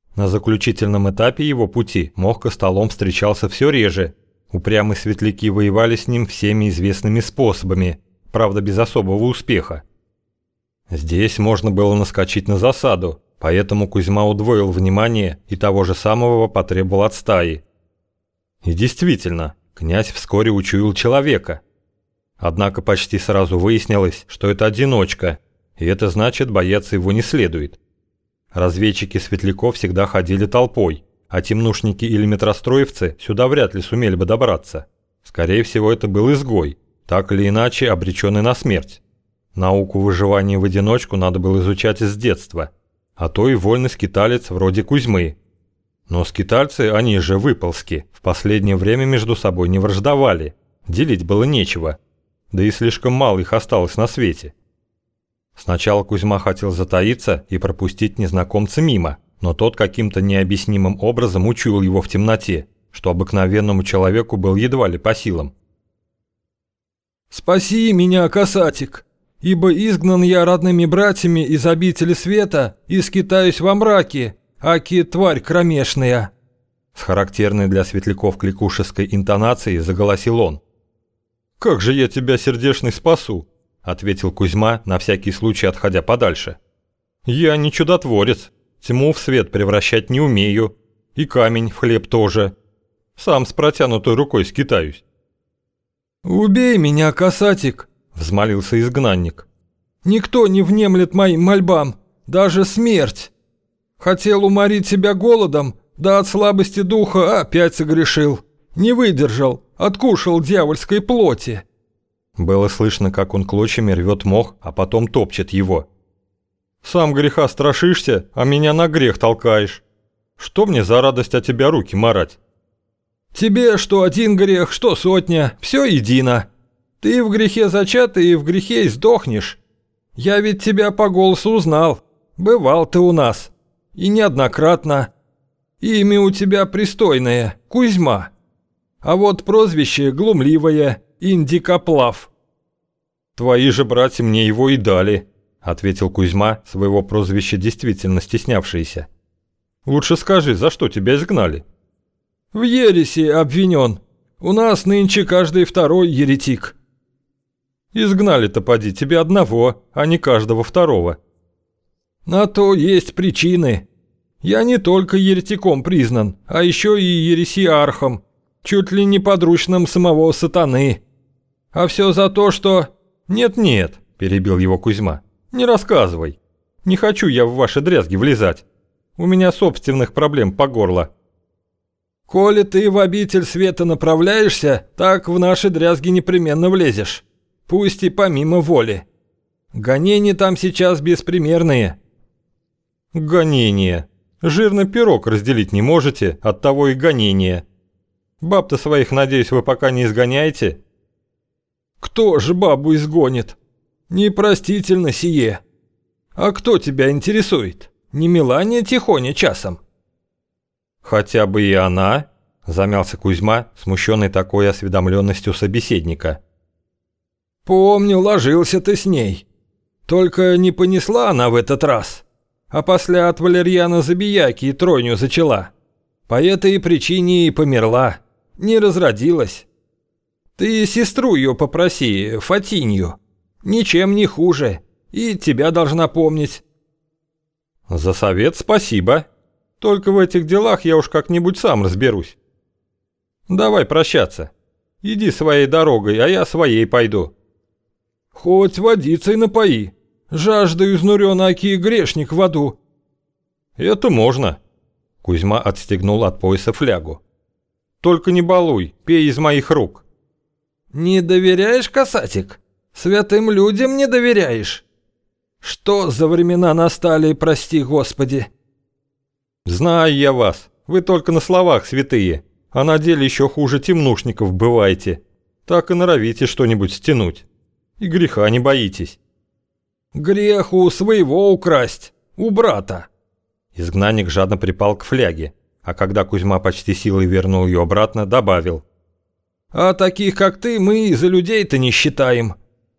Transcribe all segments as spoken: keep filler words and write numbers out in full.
На заключительном этапе его пути Мох Костолом встречался все реже. Упрямые светляки воевали с ним всеми известными способами, правда без особого успеха. Здесь можно было наскочить на засаду, поэтому Кузьма удвоил внимание и того же самого потребовал от стаи. И действительно, князь вскоре учуял человека. Однако почти сразу выяснилось, что это одиночка, и это значит, бояться его не следует. Разведчики светляков всегда ходили толпой, а темнушники или метростроевцы сюда вряд ли сумели бы добраться. Скорее всего, это был изгой, так или иначе обреченный на смерть. Науку выживания в одиночку надо было изучать с детства, а то и вольный скиталец вроде Кузьмы. Но скитальцы, они же выползки, в последнее время между собой не враждовали, делить было нечего, да и слишком мало их осталось на свете. Сначала Кузьма хотел затаиться и пропустить незнакомца мимо, но тот каким-то необъяснимым образом учуял его в темноте, что обыкновенному человеку был едва ли по силам. «Спаси меня, касатик, ибо изгнан я родными братьями из обители света и скитаюсь во мраке, аки тварь кромешная!» С характерной для светляков кликушеской интонацией заголосил он. «Как же я тебя, сердечный, спасу!» — ответил Кузьма, на всякий случай отходя подальше. «Я не чудотворец, тьму в свет превращать не умею, и камень в хлеб тоже. Сам с протянутой рукой скитаюсь». «Убей меня, касатик!» — взмолился изгнанник. «Никто не внемлет моим мольбам, даже смерть. Хотел уморить себя голодом, да от слабости духа опять согрешил. Не выдержал, откушал дьявольской плоти». Было слышно, как он клочьями рвет мох, а потом топчет его. «Сам греха страшишься, а меня на грех толкаешь. Что мне за радость от тебя руки марать?» «Тебе что один грех, что сотня, все едино. Ты в грехе зачатый и в грехе и сдохнешь. Я ведь тебя по голосу узнал. Бывал ты у нас. И неоднократно. Имя у тебя пристойное, Кузьма. А вот прозвище глумливое, Индикоплав». «Твои же братья мне его и дали», — ответил Кузьма, своего прозвища действительно стеснявшийся. «Лучше скажи, за что тебя изгнали?» «В ереси обвинен. У нас нынче каждый второй еретик». «Изгнали-то поди тебе одного, а не каждого второго». «На то есть причины. Я не только еретиком признан, а еще и ересиархом, чуть ли не подручным самого сатаны. А все за то, что...» «Нет-нет», — перебил его Кузьма, — «не рассказывай. Не хочу я в ваши дрязги влезать. У меня собственных проблем по горло». «Коли ты в обитель света направляешься, так в наши дрязги непременно влезешь. Пусть и помимо воли. Гонения там сейчас беспримерные». «Гонения. Жирный пирог разделить не можете, оттого и гонения. Баб-то своих, надеюсь, вы пока не изгоняете?» «Кто же бабу изгонит? Непростительно сие. А кто тебя интересует? Не Мелания Тихоня часом?» «Хотя бы и она», — замялся Кузьма, смущенный такой осведомленностью собеседника. «Помню, ложился ты с ней. Только не понесла она в этот раз, а после от Валерьяна Забияки и тройню зачала. По этой причине и померла, не разродилась. Ты сестру ее попроси, Фатинью, ничем не хуже, и тебя должна помнить». «За совет спасибо. Только в этих делах я уж как-нибудь сам разберусь. Давай прощаться. Иди своей дорогой, а я своей пойду». «Хоть водицей напои. Жаждаю изнурен аки грешник в аду». «Это можно». Кузьма отстегнул от пояса флягу. «Только не балуй, пей из моих рук». «Не доверяешь, касатик? Святым людям не доверяешь? Что за времена настали, прости Господи?» «Знаю я вас. Вы только на словах святые, а на деле еще хуже темнушников бываете. Так и норовите что-нибудь стянуть. И греха не боитесь». «Грех у своего украсть, у брата». Изгнанник жадно припал к фляге, а когда Кузьма почти силой вернул ее обратно, добавил: «А таких, как ты, мы за людей-то не считаем.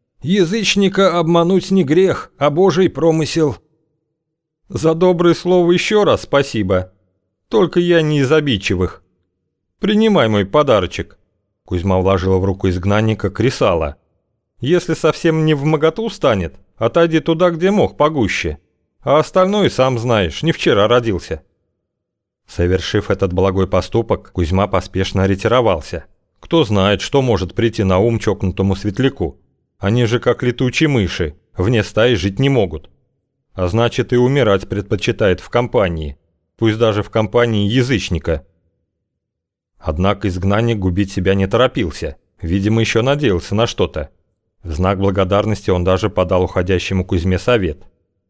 Язычника обмануть не грех, а божий промысел». «За доброе слово еще раз спасибо», Только я не из обидчивых. Принимай мой подарочек». Кузьма вложила в руку изгнанника кресало. «Если совсем не вмоготу станет, отойди туда, где мох погуще. А остальное, сам знаешь, не вчера родился». Совершив этот благой поступок, Кузьма поспешно ретировался. Кто знает, что может прийти на ум чокнутому светляку. Они же как летучие мыши, вне стаи жить не могут. А значит, и умирать предпочитает в компании, пусть даже в компании язычника. Однако изгнанник губить себя не торопился, видимо, еще надеялся на что-то. В знак благодарности он даже подал уходящему Кузьме совет.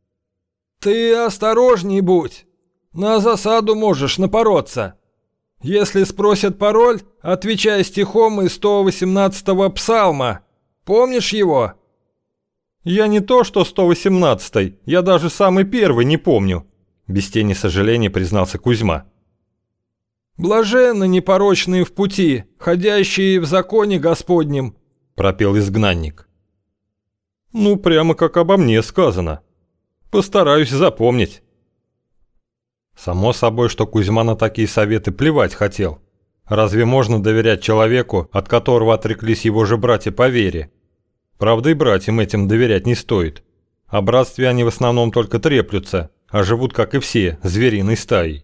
«Ты осторожней будь, на засаду можешь напороться. Если спросят пароль, отвечай стихом из сто восемнадцатого псалма. Помнишь его?» «Я не то что сто восемнадцатый, я даже самый первый не помню», без тени сожаления признался Кузьма. «Блаженны непорочные в пути, ходящие в законе Господнем», пропел изгнанник. «Ну, прямо как обо мне сказано. Постараюсь запомнить». Само собой, что Кузьма на такие советы плевать хотел. Разве можно доверять человеку, от которого отреклись его же братья по вере? Правда, и братьям этим доверять не стоит. О братстве они в основном только треплются, а живут, как и все, звериной стаей.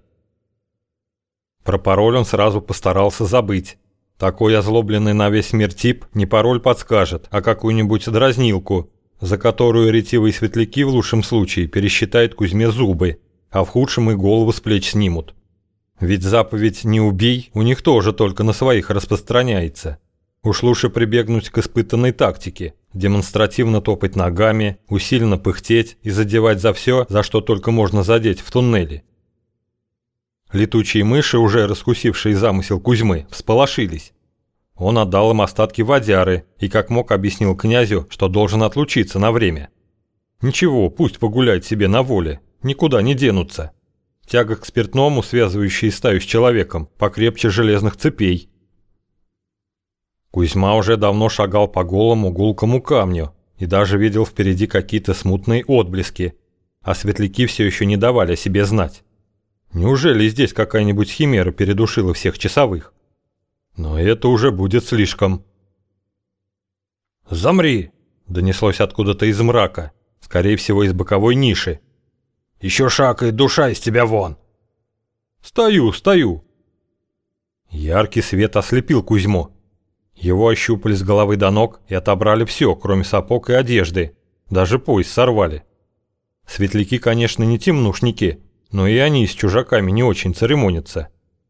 Про пароль он сразу постарался забыть. Такой озлобленный на весь мир тип не пароль подскажет, а какую-нибудь дразнилку, за которую ретивые светляки в лучшем случае пересчитают Кузьме зубы, а в худшем и голову с плеч снимут. Ведь заповедь «не убей» у них тоже только на своих распространяется. Уж лучше прибегнуть к испытанной тактике, демонстративно топать ногами, усиленно пыхтеть и задевать за все, за что только можно задеть в туннеле. Летучие мыши, уже раскусившие замысел Кузьмы, всполошились. Он отдал им остатки водяры и как мог объяснил князю, что должен отлучиться на время. Ничего, пусть погуляют себе на воле, никуда не денутся. Тяга к спиртному, связывающая стаю с человеком, покрепче железных цепей. Кузьма уже давно шагал по голому гулкому камню и даже видел впереди какие-то смутные отблески, а светляки все еще не давали о себе знать. Неужели здесь какая-нибудь химера передушила всех часовых? Но это уже будет слишком. «Замри!» – донеслось откуда-то из мрака, скорее всего из боковой ниши. «Еще шаг и душа из тебя вон!» «Стою, стою!» Яркий свет ослепил Кузьму. Его ощупали с головы до ног и отобрали все, кроме сапог и одежды. Даже пояс сорвали. Светляки, конечно, не темнушники, но и они с чужаками не очень церемонятся.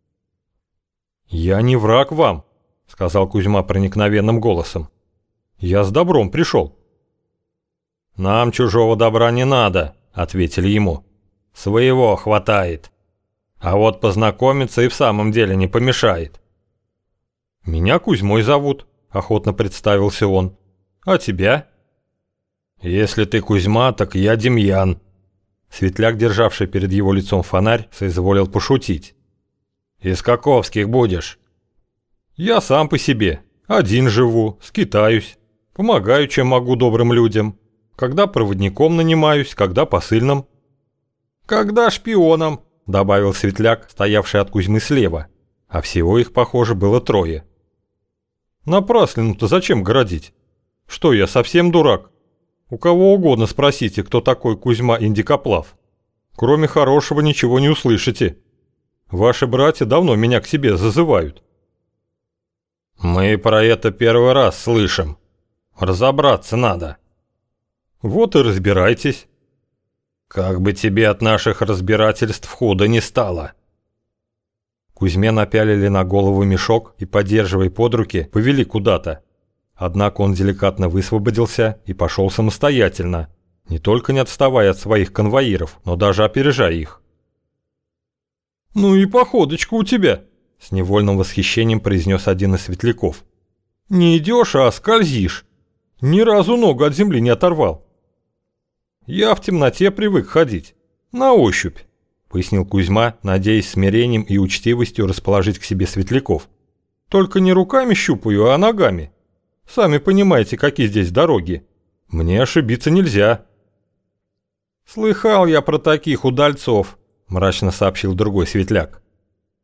«Я не враг вам», — сказал Кузьма проникновенным голосом. «Я с добром пришел». «Нам чужого добра не надо», — ответили ему. «Своего хватает. А вот познакомиться и в самом деле не помешает». «Меня Кузьмой зовут», — охотно представился он. «А тебя?» «Если ты Кузьма, так я Демьян». Светляк, державший перед его лицом фонарь, соизволил пошутить. «Из каковских будешь?» «Я сам по себе. Один живу, скитаюсь. Помогаю, чем могу добрым людям. Когда проводником нанимаюсь, когда посыльным». «Когда шпионом», — добавил Светляк, стоявший от Кузьмы слева. А всего их, похоже, было трое. «Напраслину-то зачем городить? Что, я совсем дурак? У кого угодно спросите, кто такой Кузьма Индикоплав. Кроме хорошего ничего не услышите. Ваши братья давно меня к себе зазывают». «Мы про это первый раз слышим. Разобраться надо». «Вот и разбирайтесь». «Как бы тебе от наших разбирательств худо не стало». Кузьме напялили на голову мешок и, поддерживая под руки, повели куда-то. Однако он деликатно высвободился и пошел самостоятельно, не только не отставая от своих конвоиров, но даже опережая их. «Ну и походочка у тебя», — с невольным восхищением произнес один из светляков. «Не идешь, а скользишь. Ни разу ногу от земли не оторвал». «Я в темноте привык ходить. На ощупь», — пояснил Кузьма, надеясь смирением и учтивостью расположить к себе светляков. «Только не руками щупаю, а ногами. Сами понимаете, какие здесь дороги. Мне ошибиться нельзя». «Слыхал я про таких удальцов», — мрачно сообщил другой светляк.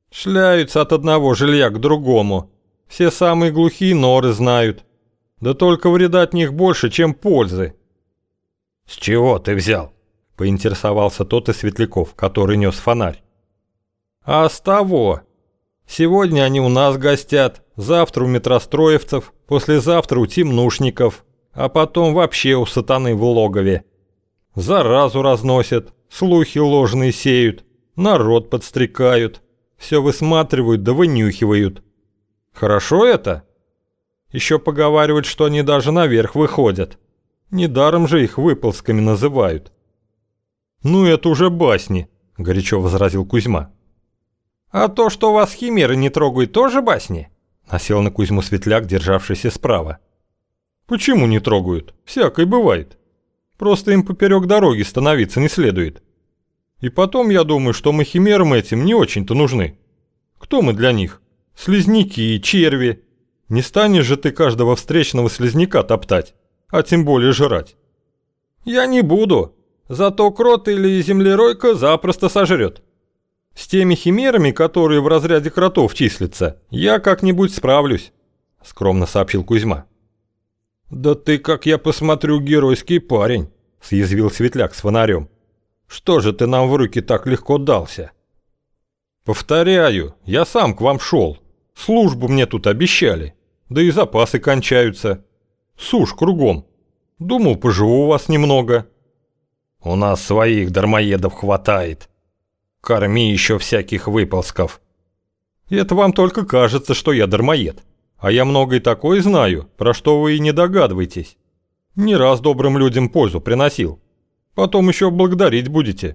Шляются от одного жилья к другому. Все самые глухие норы знают. Да только вреда от них больше, чем пользы. С чего ты взял? Поинтересовался тот из светляков, который нес фонарь. А с того. Сегодня они у нас гостят, завтра у метростроевцев, послезавтра у темнушников, а потом вообще у сатаны в логове. Заразу разносят, слухи ложные сеют, народ подстрекают, все высматривают да вынюхивают. Хорошо это? Еще поговаривают, что они даже наверх выходят. Недаром же их выползками называют. Ну это уже басни, горячо возразил Кузьма. А то, что вас химеры не трогают, тоже басни? Насел на Кузьму светляк, державшийся справа. Почему не трогают? Всякое бывает. Просто им поперек дороги становиться не следует. И потом я думаю, что мы химерам этим не очень-то нужны. Кто мы для них? Слизняки, черви. Не станешь же ты каждого встречного слизняка топтать, а тем более жрать. Я не буду, зато крот или землеройка запросто сожрет. С теми химерами, которые в разряде кротов числятся, я как-нибудь справлюсь, скромно сообщил Кузьма. Да ты, как я посмотрю, геройский парень, съязвил светляк с фонарем. Что же ты нам в руки так легко дался? Повторяю, я сам к вам шел. Службу мне тут обещали. Да и запасы кончаются. Сушь кругом. Думал, поживу у вас немного. У нас своих дармоедов хватает. Корми еще всяких выползков. Это вам только кажется, что я дармоед. А я многое такое знаю, про что вы и не догадываетесь. Не раз добрым людям пользу приносил. Потом еще благодарить будете.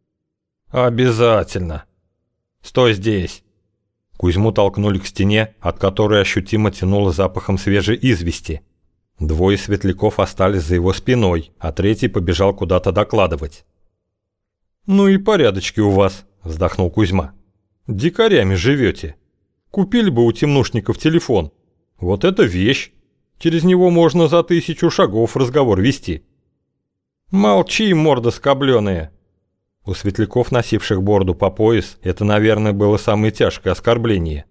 Обязательно. Стой здесь. Кузьму толкнули к стене, от которой ощутимо тянуло запахом свежей извести. Двое светляков остались за его спиной, а третий побежал куда-то докладывать. «Ну и порядочки у вас», — вздохнул Кузьма. «Дикарями живете. Купили бы у темнушников телефон. Вот это вещь. Через него можно за тысячу шагов разговор вести». «Молчи, морда скобленая». У светляков, носивших бороду по пояс, это, наверное, было самое тяжкое оскорбление.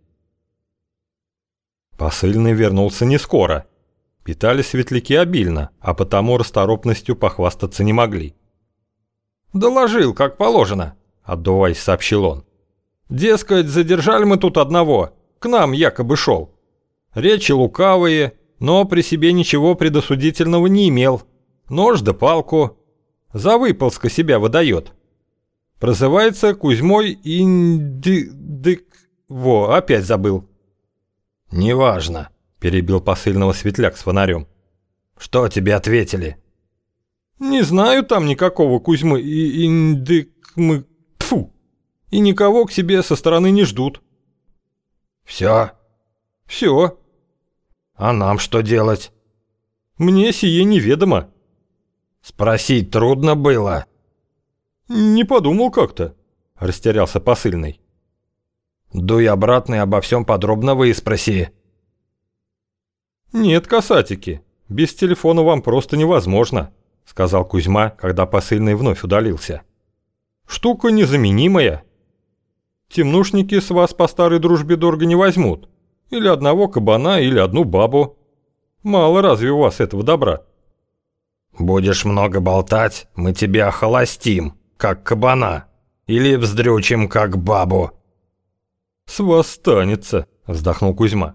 Посыльный вернулся не скоро. Питали светляки обильно, а потому расторопностью похвастаться не могли. «Доложил, как положено», — отдуваясь, сообщил он. «Дескать, задержали мы тут одного, к нам якобы шел. Речи лукавые, но при себе ничего предосудительного не имел. Нож да палку. За выползка себя выдает. Прозывается Кузьмой Индик... Во, опять забыл». «Неважно», — перебил посыльного светляк с фонарем. «Что тебе ответили?» «Не знаю там никакого Кузьмы и Индик... Тьфу! И никого к себе со стороны не ждут». «Все?» «Все». «А нам что делать?» «Мне сие неведомо». «Спросить трудно было?» «Не подумал как-то», — растерялся посыльный. «Дуй обратно и обо всем подробно выспроси». «Нет, касатики, без телефона вам просто невозможно», — сказал Кузьма, когда посыльный вновь удалился. «Штука незаменимая. Темнушники с вас по старой дружбе дорого не возьмут. Или одного кабана, или одну бабу. Мало разве у вас этого добра?» «Будешь много болтать, мы тебя охолостим, как кабана, или вздрючим, как бабу». «С вас станется», — вздохнул Кузьма.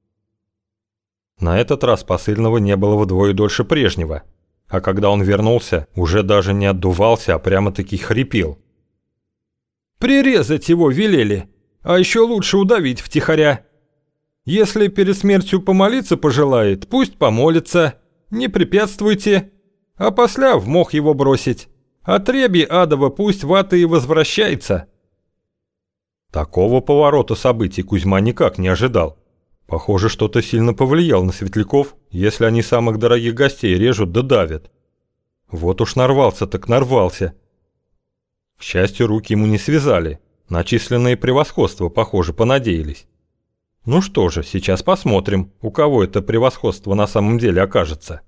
На этот раз посыльного не было вдвое дольше прежнего, а когда он вернулся, уже даже не отдувался, а прямо-таки хрипел. «Прирезать его велели, а еще лучше удавить втихаря. Если перед смертью помолиться пожелает, пусть помолится, не препятствуйте, а после в мох его бросить. Отреби адово пусть в ад и возвращается». Такого поворота событий Кузьма никак не ожидал. Похоже, что-то сильно повлияло на светляков, если они самых дорогих гостей режут да давят. Вот уж нарвался так нарвался. К счастью, руки ему не связали, на численное превосходство, похоже, понадеялись. Ну что же, сейчас посмотрим, у кого это превосходство на самом деле окажется.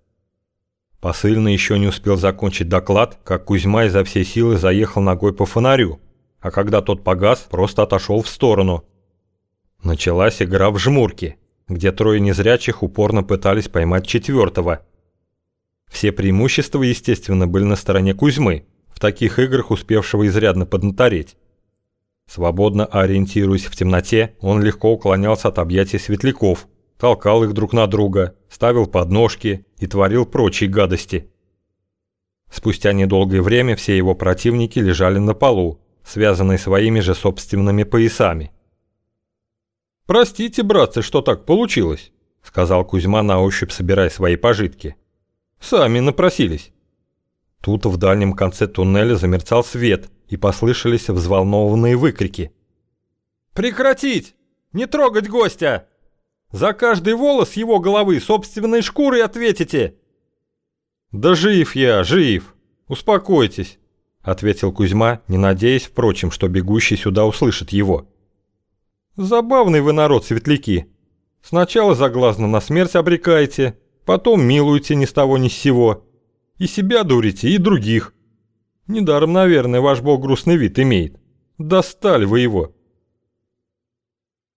Посыльный еще не успел закончить доклад, как Кузьма изо всей силы заехал ногой по фонарю, а когда тот погас, просто отошел в сторону. Началась игра в жмурки, где трое незрячих упорно пытались поймать четвертого. Все преимущества, естественно, были на стороне Кузьмы, в таких играх успевшего изрядно поднатореть. Свободно ориентируясь в темноте, он легко уклонялся от объятий светляков, толкал их друг на друга, ставил подножки и творил прочие гадости. Спустя недолгое время все его противники лежали на полу, связанные своими же собственными поясами. «Простите, братцы, что так получилось», — сказал Кузьма на ощупь, собирая свои пожитки. «Сами напросились». Тут в дальнем конце туннеля замерцал свет, и послышались взволнованные выкрики. «Прекратить! Не трогать гостя! За каждый волос его головы собственной шкурой ответите!» «Да жив я, жив! Успокойтесь!» — ответил Кузьма, не надеясь, впрочем, что бегущий сюда услышит его. «Забавный вы народ, светляки. Сначала заглазно на смерть обрекаете, потом милуете ни с того ни с сего. И себя дурите, и других. Недаром, наверное, ваш бог грустный вид имеет. Достали вы его!»